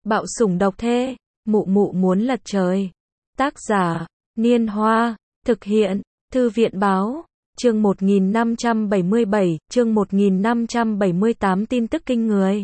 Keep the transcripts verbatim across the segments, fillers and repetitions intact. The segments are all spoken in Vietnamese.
Bạo sủng độc thê, mụ mụ muốn lật trời. Tác giả, Niên Hoa, thực hiện, Thư viện Báo, chương một nghìn năm trăm bảy mươi bảy, chương một nghìn năm trăm bảy mươi tám tin tức kinh người.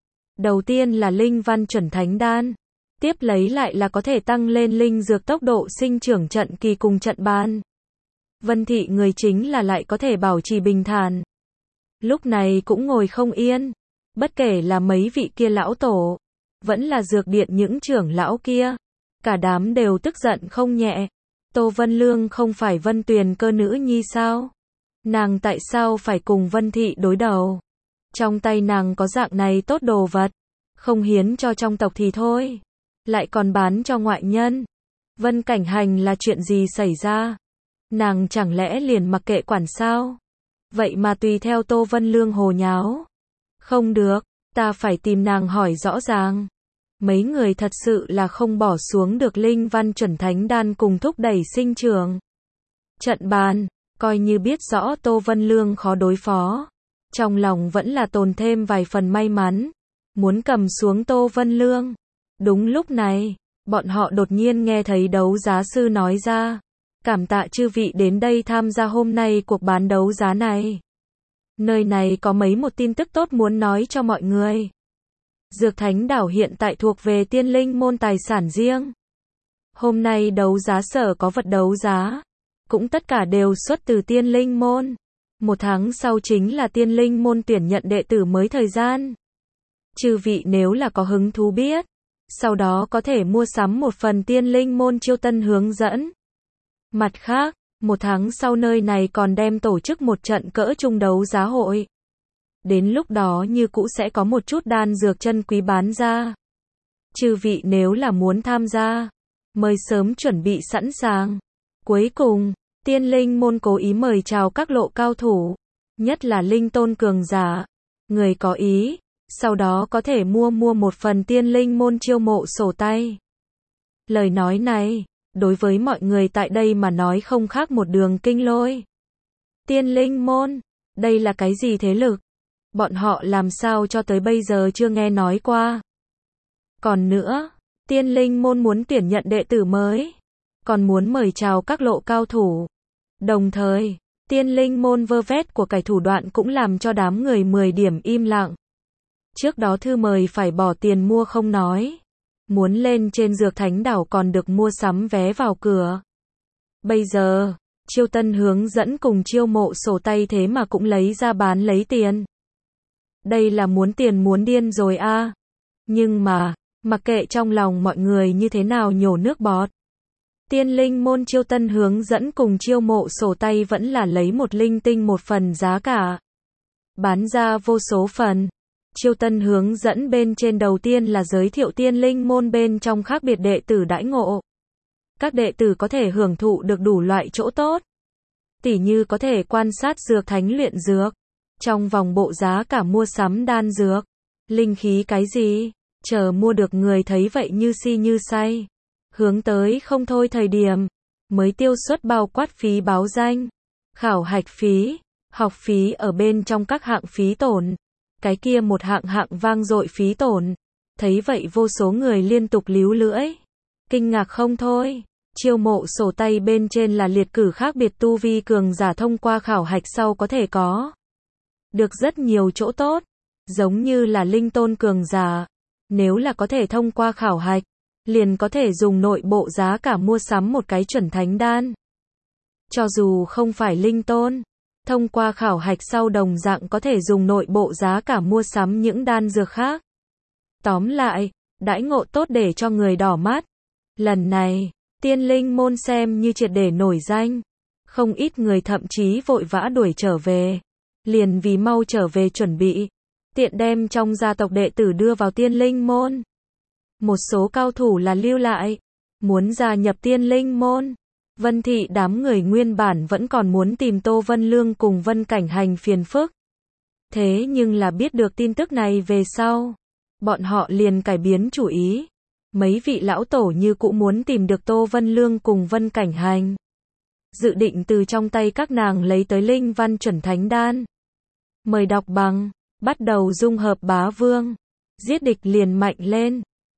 Đầu tiên là linh văn chuẩn thánh đan, tiếp lấy lại là có thể tăng lên linh dược tốc độ sinh trưởng trận kỳ cùng trận ban. Vân thị người chính là lại có thể bảo trì bình thản. Lúc này cũng ngồi không yên, bất kể là mấy vị kia lão tổ, vẫn là dược điện những trưởng lão kia, cả đám đều tức giận không nhẹ. Tô Vân Lương không phải Vân Tuyền Cơ nữ nhi sao? Nàng tại sao phải cùng Vân thị đối đầu? Trong tay nàng có dạng này tốt đồ vật, không hiến cho trong tộc thì thôi, lại còn bán cho ngoại nhân. Vân Cảnh Hành là chuyện gì xảy ra? Nàng chẳng lẽ liền mặc kệ quản sao? Vậy mà tùy theo Tô Vân Lương hồ nháo. Không được, ta phải tìm nàng hỏi rõ ràng. Mấy người thật sự là không bỏ xuống được linh văn chuẩn thánh đan cùng thúc đẩy sinh trưởng. Trận bàn, coi như biết rõ Tô Vân Lương khó đối phó, trong lòng vẫn là tồn thêm vài phần may mắn, muốn cầm xuống Tô Vân Lương. Đúng lúc này, bọn họ đột nhiên nghe thấy đấu giá sư nói ra, cảm tạ chư vị đến đây tham gia hôm nay cuộc bán đấu giá này. Nơi này có mấy một tin tức tốt muốn nói cho mọi người. Dược Thánh Đảo hiện tại thuộc về Tiên Linh môn tài sản riêng. Hôm nay đấu giá sở có vật đấu giá, cũng tất cả đều xuất từ Tiên Linh môn. Một tháng sau chính là Tiên Linh môn tuyển nhận đệ tử mới thời gian. Chư vị nếu là có hứng thú biết, sau đó có thể mua sắm một phần Tiên Linh môn chiêu tân hướng dẫn. Mặt khác, một tháng sau nơi này còn đem tổ chức một trận cỡ trung đấu giá hội. Đến lúc đó như cũ sẽ có một chút đan dược chân quý bán ra. Chư vị nếu là muốn tham gia, mời sớm chuẩn bị sẵn sàng. Cuối cùng, Tiên Linh môn cố ý mời chào các lộ cao thủ, nhất là linh tôn cường giả. Người có ý, sau đó có thể mua mua một phần Tiên Linh môn chiêu mộ sổ tay. Lời nói này, đối với mọi người tại đây mà nói không khác một đường kinh lôi. Tiên Linh môn, đây là cái gì thế lực? Bọn họ làm sao cho tới bây giờ chưa nghe nói qua. Còn nữa, Tiên Linh môn muốn tuyển nhận đệ tử mới, còn muốn mời chào các lộ cao thủ. Đồng thời, Tiên Linh môn vơ vét của cải thủ đoạn cũng làm cho đám người mười điểm im lặng. Trước đó thư mời phải bỏ tiền mua không nói, muốn lên trên Dược Thánh Đảo còn được mua sắm vé vào cửa. Bây giờ, chiêu tân hướng dẫn cùng chiêu mộ sổ tay thế mà cũng lấy ra bán lấy tiền. Đây là muốn tiền muốn điên rồi a. À. Nhưng mà, mặc kệ trong lòng mọi người như thế nào nhổ nước bọt, Tiên Linh môn chiêu tân hướng dẫn cùng chiêu mộ sổ tay vẫn là lấy một linh tinh một phần giá cả. Bán ra vô số phần. Chiêu tân hướng dẫn bên trên đầu tiên là giới thiệu Tiên Linh môn bên trong khác biệt đệ tử đãi ngộ. Các đệ tử có thể hưởng thụ được đủ loại chỗ tốt. Tỉ như có thể quan sát dược thánh luyện dược. Trong vòng bộ giá cả mua sắm đan dược, linh khí cái gì, chờ mua được người thấy vậy như si như say. Hướng tới không thôi thời điểm, mới tiêu suất bao quát phí báo danh, khảo hạch phí, học phí ở bên trong các hạng phí tổn. Cái kia một hạng hạng vang dội phí tổn. Thấy vậy vô số người liên tục líu lưỡi. Kinh ngạc không thôi. Chiêu mộ sổ tay bên trên là liệt cử khác biệt tu vi cường giả thông qua khảo hạch sau có thể có được rất nhiều chỗ tốt, giống như là linh tôn cường giả, nếu là có thể thông qua khảo hạch, liền có thể dùng nội bộ giá cả mua sắm một cái chuẩn thánh đan. Cho dù không phải linh tôn, thông qua khảo hạch sau đồng dạng có thể dùng nội bộ giá cả mua sắm những đan dược khác. Tóm lại, đãi ngộ tốt để cho người đỏ mắt. Lần này, Tiên Linh môn xem như triệt để nổi danh, không ít người thậm chí vội vã đuổi trở về. Liền vì mau trở về chuẩn bị, tiện đem trong gia tộc đệ tử đưa vào Tiên Linh môn. Một số cao thủ là lưu lại, muốn gia nhập Tiên Linh môn. Vân thị đám người nguyên bản vẫn còn muốn tìm Tô Vân Lương cùng Vân Cảnh Hành phiền phức. Thế nhưng là biết được tin tức này về sau, bọn họ liền cải biến chủ ý. Mấy vị lão tổ như cũ muốn tìm được Tô Vân Lương cùng Vân Cảnh Hành, dự định từ trong tay các nàng lấy tới linh văn chuẩn thánh đan. Mời đọc bằng, bắt đầu dung hợp bá vương, giết địch liền mạnh lên.